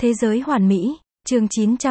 Thế giới hoàn mỹ, chương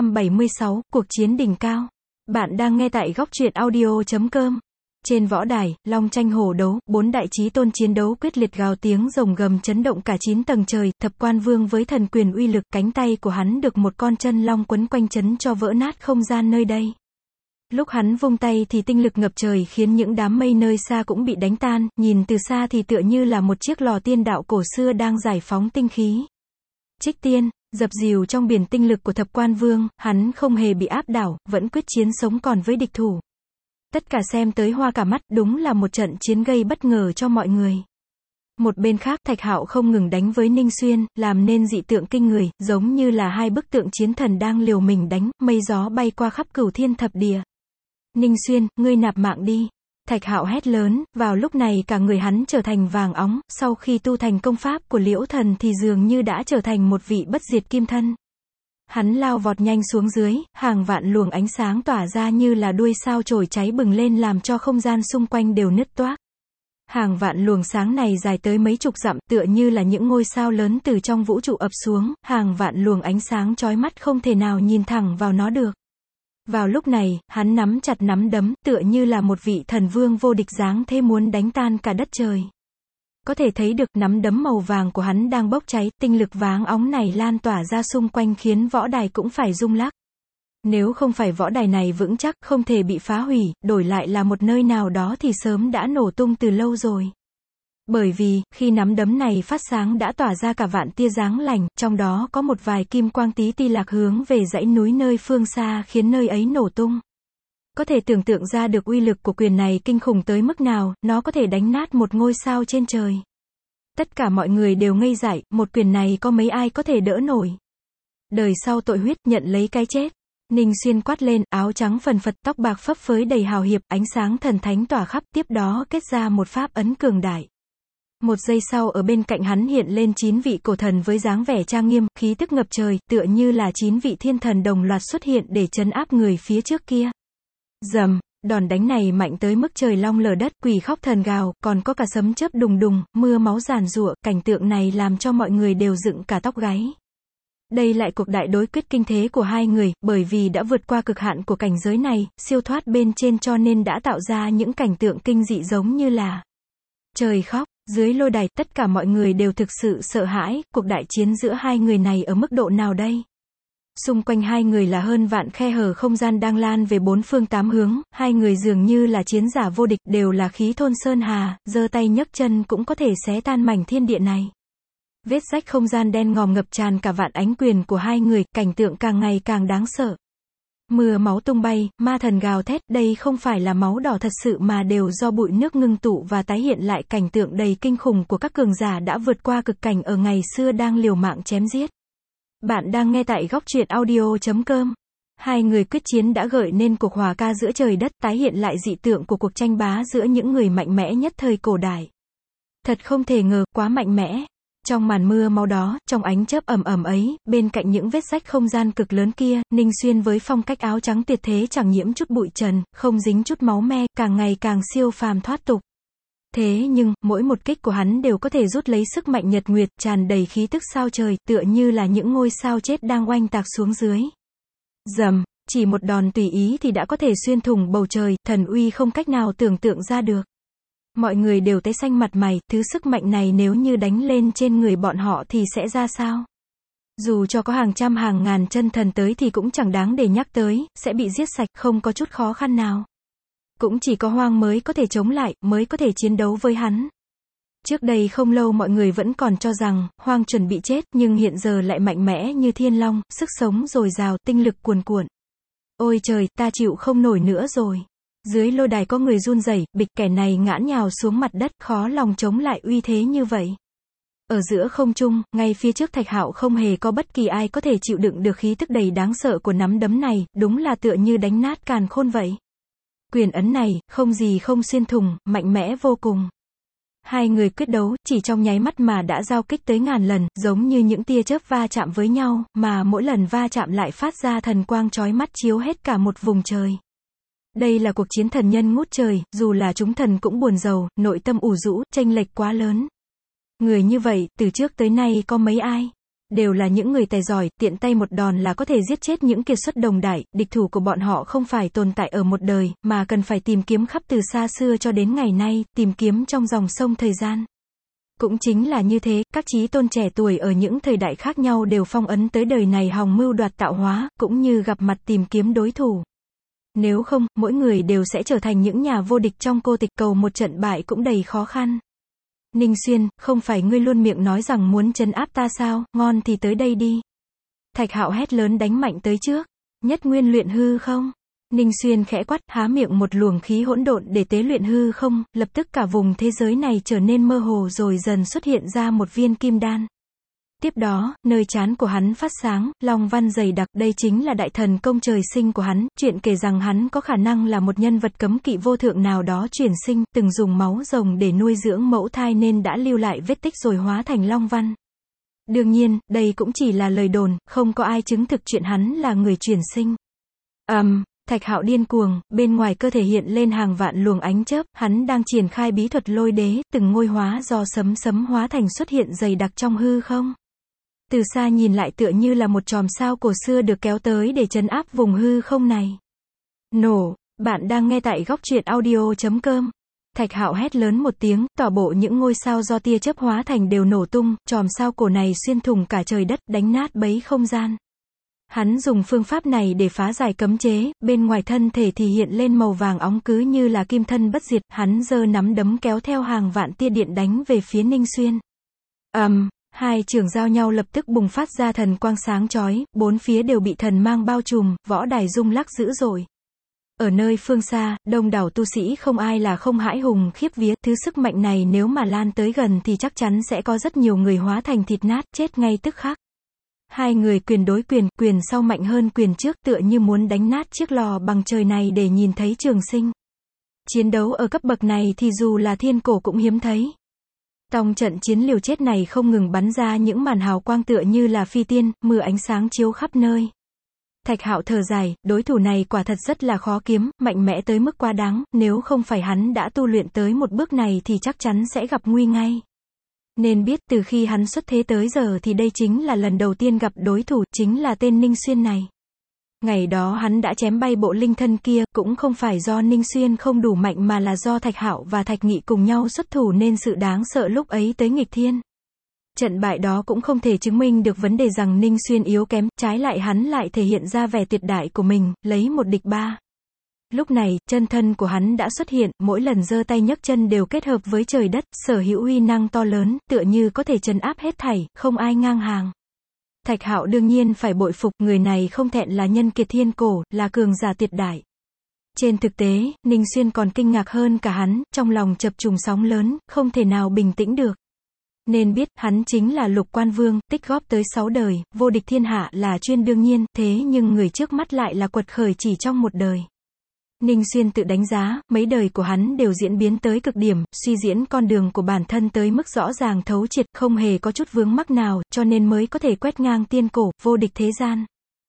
976, cuộc chiến đỉnh cao. Bạn đang nghe tại góc truyện audio.com. Trên võ đài, long tranh hổ đấu, 4 đại chí tôn chiến đấu quyết liệt, gào tiếng rồng gầm chấn động cả 9 tầng trời. Thập Quan Vương với thần quyền uy lực, cánh tay của hắn được một con chân long quấn quanh chấn cho vỡ nát không gian nơi đây. Lúc hắn vung tay thì tinh lực ngập trời khiến những đám mây nơi xa cũng bị đánh tan, nhìn từ xa thì tựa như là một chiếc lò tiên đạo cổ xưa đang giải phóng tinh khí. Trích tiên, dập dìu trong biển tinh lực của Thập Quan Vương, hắn không hề bị áp đảo, vẫn quyết chiến sống còn với địch thủ. Tất cả xem tới hoa cả mắt, đúng là một trận chiến gây bất ngờ cho mọi người. Một bên khác, Thạch Hạo không ngừng đánh với Ninh Xuyên, làm nên dị tượng kinh người, giống như là hai bức tượng chiến thần đang liều mình đánh, mây gió bay qua khắp cửu thiên thập địa. Ninh Xuyên, ngươi nạp mạng đi. Thạch Hạo hét lớn, vào lúc này cả người hắn trở thành vàng óng, sau khi tu thành công pháp của Liễu Thần thì dường như đã trở thành một vị bất diệt kim thân. Hắn lao vọt nhanh xuống dưới, hàng vạn luồng ánh sáng tỏa ra như là đuôi sao chổi cháy bừng lên làm cho không gian xung quanh đều nứt toác. Hàng vạn luồng sáng này dài tới mấy chục dặm, tựa như là những ngôi sao lớn từ trong vũ trụ ập xuống, hàng vạn luồng ánh sáng chói mắt không thể nào nhìn thẳng vào nó được. Vào lúc này, hắn nắm chặt nắm đấm, tựa như là một vị thần vương vô địch dáng thế muốn đánh tan cả đất trời. Có thể thấy được nắm đấm màu vàng của hắn đang bốc cháy, tinh lực váng óng này lan tỏa ra xung quanh khiến võ đài cũng phải rung lắc. Nếu không phải võ đài này vững chắc, không thể bị phá hủy, đổi lại là một nơi nào đó thì sớm đã nổ tung từ lâu rồi. Bởi vì, khi nắm đấm này phát sáng đã tỏa ra cả vạn tia dáng lành, trong đó có một vài kim quang tí ti lạc hướng về dãy núi nơi phương xa khiến nơi ấy nổ tung. Có thể tưởng tượng ra được uy lực của quyền này kinh khủng tới mức nào, nó có thể đánh nát một ngôi sao trên trời. Tất cả mọi người đều ngây dại, một quyền này có mấy ai có thể đỡ nổi. Đời sau tội huyết, nhận lấy cái chết. Ninh Xuyên quát lên, áo trắng phần phật, tóc bạc phấp phới đầy hào hiệp, ánh sáng thần thánh tỏa khắp, tiếp đó kết ra một pháp ấn cường đại. Một giây sau ở bên cạnh hắn hiện lên 9 vị cổ thần với dáng vẻ trang nghiêm, khí tức ngập trời, tựa như là 9 vị thiên thần đồng loạt xuất hiện để trấn áp người phía trước kia. Rầm, đòn đánh này mạnh tới mức trời long lở đất, quỷ khóc thần gào, còn có cả sấm chớp đùng đùng, mưa máu giàn giụa, cảnh tượng này làm cho mọi người đều dựng cả tóc gáy. Đây lại cuộc đại đối quyết kinh thế của hai người, bởi vì đã vượt qua cực hạn của cảnh giới này, siêu thoát bên trên cho nên đã tạo ra những cảnh tượng kinh dị giống như là trời khóc. Dưới lôi đài, tất cả mọi người đều thực sự sợ hãi, cuộc đại chiến giữa hai người này ở mức độ nào đây? Xung quanh hai người là hơn vạn khe hở không gian đang lan về bốn phương tám hướng, hai người dường như là chiến giả vô địch, đều là khí thôn sơn hà, giơ tay nhấc chân cũng có thể xé tan mảnh thiên địa này. Vết rách không gian đen ngòm ngập tràn cả vạn ánh quyền của hai người, cảnh tượng càng ngày càng đáng sợ. Mưa máu tung bay, ma thần gào thét, đây không phải là máu đỏ thật sự mà đều do bụi nước ngưng tụ và tái hiện lại cảnh tượng đầy kinh khủng của các cường giả đã vượt qua cực cảnh ở ngày xưa đang liều mạng chém giết. Bạn đang nghe tại góc truyện audio.com. Hai người quyết chiến đã gợi nên cuộc hòa ca giữa trời đất, tái hiện lại dị tượng của cuộc tranh bá giữa những người mạnh mẽ nhất thời cổ đại. Thật không thể ngờ, quá mạnh mẽ. Trong màn mưa máu đó, trong ánh chớp ầm ầm ấy, bên cạnh những vết rách không gian cực lớn kia, Ninh Xuyên với phong cách áo trắng tuyệt thế chẳng nhiễm chút bụi trần, không dính chút máu me, càng ngày càng siêu phàm thoát tục. Thế nhưng, mỗi một kích của hắn đều có thể rút lấy sức mạnh nhật nguyệt, tràn đầy khí tức sao trời, tựa như là những ngôi sao chết đang oanh tạc xuống dưới. Rầm, chỉ một đòn tùy ý thì đã có thể xuyên thủng bầu trời, thần uy không cách nào tưởng tượng ra được. Mọi người đều tái xanh mặt mày, thứ sức mạnh này nếu như đánh lên trên người bọn họ thì sẽ ra sao? Dù cho có hàng trăm hàng ngàn chân thần tới thì cũng chẳng đáng để nhắc tới, sẽ bị giết sạch, không có chút khó khăn nào. Cũng chỉ có Hoang mới có thể chống lại, mới có thể chiến đấu với hắn. Trước đây không lâu mọi người vẫn còn cho rằng, Hoang chuẩn bị chết, nhưng hiện giờ lại mạnh mẽ như thiên long, sức sống dồi dào, tinh lực cuồn cuộn. Ôi trời, ta chịu không nổi nữa rồi. Dưới lôi đài có người run rẩy, bịch, kẻ này ngã nhào xuống mặt đất, khó lòng chống lại uy thế như vậy. Ở giữa không trung, ngay phía trước Thạch Hạo không hề có bất kỳ ai có thể chịu đựng được khí tức đầy đáng sợ của nắm đấm này, đúng là tựa như đánh nát càn khôn vậy. Quyền ấn này, không gì không xuyên thủng, mạnh mẽ vô cùng. Hai người quyết đấu, chỉ trong nháy mắt mà đã giao kích tới ngàn lần, giống như những tia chớp va chạm với nhau, mà mỗi lần va chạm lại phát ra thần quang chói mắt chiếu hết cả một vùng trời. Đây là cuộc chiến thần nhân ngút trời, dù là chúng thần cũng buồn rầu, nội tâm ủ rũ, chênh lệch quá lớn. Người như vậy, từ trước tới nay có mấy ai? Đều là những người tài giỏi, tiện tay một đòn là có thể giết chết những kiệt xuất đồng đại, địch thủ của bọn họ không phải tồn tại ở một đời, mà cần phải tìm kiếm khắp từ xa xưa cho đến ngày nay, tìm kiếm trong dòng sông thời gian. Cũng chính là như thế, các chí tôn trẻ tuổi ở những thời đại khác nhau đều phong ấn tới đời này hòng mưu đoạt tạo hóa, cũng như gặp mặt tìm kiếm đối thủ. Nếu không, mỗi người đều sẽ trở thành những nhà vô địch trong cô tịch, cầu một trận bại cũng đầy khó khăn. Ninh Xuyên, không phải ngươi luôn miệng nói rằng muốn trấn áp ta sao, ngon thì tới đây đi. Thạch Hạo hét lớn đánh mạnh tới trước. Nhất nguyên luyện hư không? Ninh Xuyên khẽ quát, há miệng một luồng khí hỗn độn để tế luyện hư không, lập tức cả vùng thế giới này trở nên mơ hồ rồi dần xuất hiện ra một viên kim đan. Tiếp đó, nơi trán của hắn phát sáng, long văn dày đặc, đây chính là đại thần công trời sinh của hắn, chuyện kể rằng hắn có khả năng là một nhân vật cấm kỵ vô thượng nào đó chuyển sinh, từng dùng máu rồng để nuôi dưỡng mẫu thai nên đã lưu lại vết tích rồi hóa thành long văn. Đương nhiên, đây cũng chỉ là lời đồn, không có ai chứng thực chuyện hắn là người chuyển sinh. Thạch Hạo điên cuồng, bên ngoài cơ thể hiện lên hàng vạn luồng ánh chớp, hắn đang triển khai bí thuật lôi đế, từng ngôi hóa do sấm hóa thành xuất hiện dày đặc trong hư không. Từ xa nhìn lại tựa như là một chòm sao cổ xưa được kéo tới để trấn áp vùng hư không này. Nổ, bạn đang nghe tại góc truyện audio.com. Thạch Hạo hét lớn một tiếng, tỏ bộ những ngôi sao do tia chớp hóa thành đều nổ tung, chòm sao cổ này xuyên thủng cả trời đất, đánh nát bấy không gian. Hắn dùng phương pháp này để phá giải cấm chế, bên ngoài thân thể thì hiện lên màu vàng óng cứ như là kim thân bất diệt, hắn giơ nắm đấm kéo theo hàng vạn tia điện đánh về phía Ninh Xuyên. Hai trường giao nhau lập tức bùng phát ra thần quang sáng chói, bốn phía đều bị thần mang bao trùm, võ đài rung lắc dữ dội. Ở nơi phương xa, đông đảo tu sĩ không ai là không hãi hùng khiếp vía, thứ sức mạnh này nếu mà lan tới gần thì chắc chắn sẽ có rất nhiều người hóa thành thịt nát, chết ngay tức khắc. Hai người quyền đối quyền, quyền sau mạnh hơn quyền trước, tựa như muốn đánh nát chiếc lò bằng trời này để nhìn thấy trường sinh. Chiến đấu ở cấp bậc này thì dù là thiên cổ cũng hiếm thấy. Trong trận chiến liều chết này không ngừng bắn ra những màn hào quang tựa như là phi tiên, mưa ánh sáng chiếu khắp nơi. Thạch Hạo thở dài, đối thủ này quả thật rất là khó kiếm, mạnh mẽ tới mức quá đáng, nếu không phải hắn đã tu luyện tới một bước này thì chắc chắn sẽ gặp nguy ngay. Nên biết từ khi hắn xuất thế tới giờ thì đây chính là lần đầu tiên gặp đối thủ, chính là tên Ninh Xuyên này. Ngày đó hắn đã chém bay bộ linh thân kia, cũng không phải do Ninh Xuyên không đủ mạnh mà là do Thạch Hạo và Thạch Nghị cùng nhau xuất thủ nên sự đáng sợ lúc ấy tới nghịch thiên. Trận bại đó cũng không thể chứng minh được vấn đề rằng Ninh Xuyên yếu kém, trái lại hắn lại thể hiện ra vẻ tuyệt đại của mình, lấy một địch ba. Lúc này, chân thân của hắn đã xuất hiện, mỗi lần giơ tay nhấc chân đều kết hợp với trời đất, sở hữu uy năng to lớn, tựa như có thể trấn áp hết thảy, không ai ngang hàng. Thạch Hạo đương nhiên phải bội phục, người này không thẹn là nhân kiệt thiên cổ, là cường giả tuyệt đại. Trên thực tế, Ninh Xuyên còn kinh ngạc hơn cả hắn, trong lòng chập trùng sóng lớn, không thể nào bình tĩnh được. Nên biết, hắn chính là Lục Quan Vương, tích góp tới 6 đời, vô địch thiên hạ là chuyên đương nhiên, thế nhưng người trước mắt lại là quật khởi chỉ trong một đời. Ninh Xuyên tự đánh giá, mấy đời của hắn đều diễn biến tới cực điểm, suy diễn con đường của bản thân tới mức rõ ràng thấu triệt, không hề có chút vướng mắc nào, cho nên mới có thể quét ngang tiên cổ, vô địch thế gian.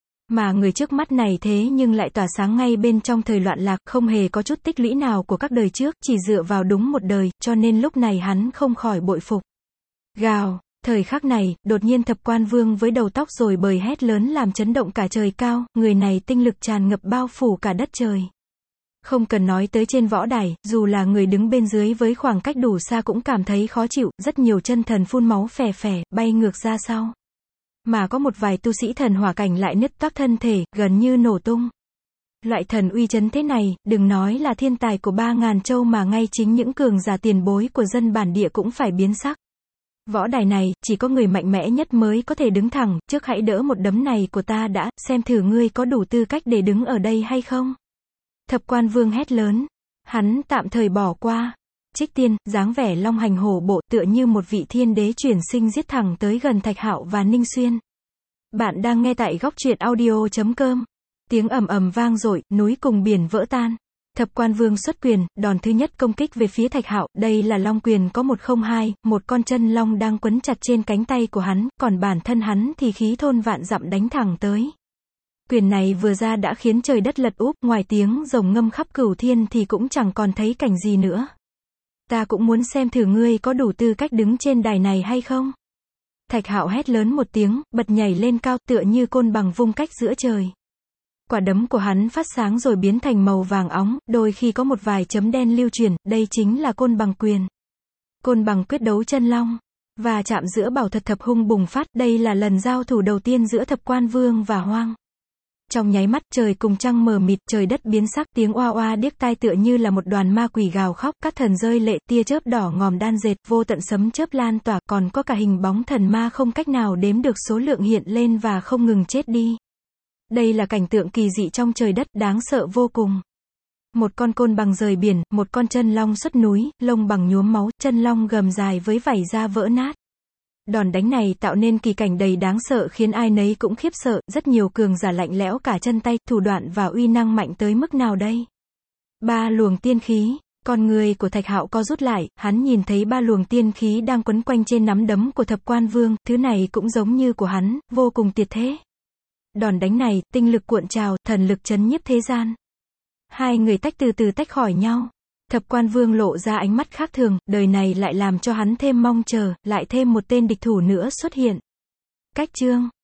Mà người trước mắt này thế nhưng lại tỏa sáng ngay bên trong thời loạn lạc, không hề có chút tích lũy nào của các đời trước, chỉ dựa vào đúng một đời, cho nên lúc này hắn không khỏi bội phục. Gào, thời khắc này, đột nhiên Thập Quan Vương với đầu tóc rồi bời hét lớn làm chấn động cả trời cao, người này tinh lực tràn ngập bao phủ cả đất trời. Không cần nói tới trên võ đài, dù là người đứng bên dưới với khoảng cách đủ xa cũng cảm thấy khó chịu, rất nhiều chân thần phun máu phè phè, bay ngược ra sau. Mà có một vài tu sĩ thần hỏa cảnh lại nứt toác thân thể, gần như nổ tung. Loại thần uy chấn thế này, đừng nói là thiên tài của 3.000 châu mà ngay chính những cường giả tiền bối của dân bản địa cũng phải biến sắc. Võ đài này, chỉ có người mạnh mẽ nhất mới có thể đứng thẳng, trước hãy đỡ một đấm này của ta đã, xem thử ngươi có đủ tư cách để đứng ở đây hay không. Thập Quan Vương hét lớn. Hắn tạm thời bỏ qua. Trích Tiên, dáng vẻ long hành hổ bộ tựa như một vị thiên đế chuyển sinh giết thẳng tới gần Thạch Hạo và Ninh Xuyên. Bạn đang nghe tại góc truyện audio.com. Tiếng ầm ầm vang dội, núi cùng biển vỡ tan. Thập Quan Vương xuất quyền, đòn thứ nhất công kích về phía Thạch Hạo, đây là long quyền có 102, một con chân long đang quấn chặt trên cánh tay của hắn, còn bản thân hắn thì khí thôn vạn dặm đánh thẳng tới. Quyền này vừa ra đã khiến trời đất lật úp, ngoài tiếng rồng ngâm khắp cửu thiên thì cũng chẳng còn thấy cảnh gì nữa. Ta cũng muốn xem thử ngươi có đủ tư cách đứng trên đài này hay không. Thạch Hạo hét lớn một tiếng, bật nhảy lên cao, tựa như côn bằng vung cách giữa trời. Quả đấm của hắn phát sáng rồi biến thành màu vàng óng, đôi khi có một vài chấm đen lưu chuyển, đây chính là côn bằng quyền. Côn bằng quyết đấu chân long. Và chạm giữa bảo thật thập hung bùng phát, đây là lần giao thủ đầu tiên giữa Thập Quan Vương và Hoang. Trong nháy mắt, trời cùng trăng mờ mịt, trời đất biến sắc, tiếng oa oa điếc tai tựa như là một đoàn ma quỷ gào khóc, các thần rơi lệ, tia chớp đỏ ngòm đan dệt, vô tận sấm chớp lan tỏa, còn có cả hình bóng thần ma không cách nào đếm được số lượng hiện lên và không ngừng chết đi. Đây là cảnh tượng kỳ dị trong trời đất, đáng sợ vô cùng. Một con côn bằng rời biển, một con chân long xuất núi, lông bằng nhuốm máu, chân long gầm dài với vảy da vỡ nát. Đòn đánh này tạo nên kỳ cảnh đầy đáng sợ khiến ai nấy cũng khiếp sợ, rất nhiều cường giả lạnh lẽo cả chân tay, thủ đoạn và uy năng mạnh tới mức nào đây? 3 luồng tiên khí, con người của Thạch Hạo co rút lại, hắn nhìn thấy 3 luồng tiên khí đang quấn quanh trên nắm đấm của Thập Quan Vương, thứ này cũng giống như của hắn, vô cùng tuyệt thế. Đòn đánh này, tinh lực cuộn trào, thần lực chấn nhiếp thế gian. Hai người từ từ tách khỏi nhau. Thập Quan Vương lộ ra ánh mắt khác thường, đời này lại làm cho hắn thêm mong chờ, lại thêm một tên địch thủ nữa xuất hiện. Cách chương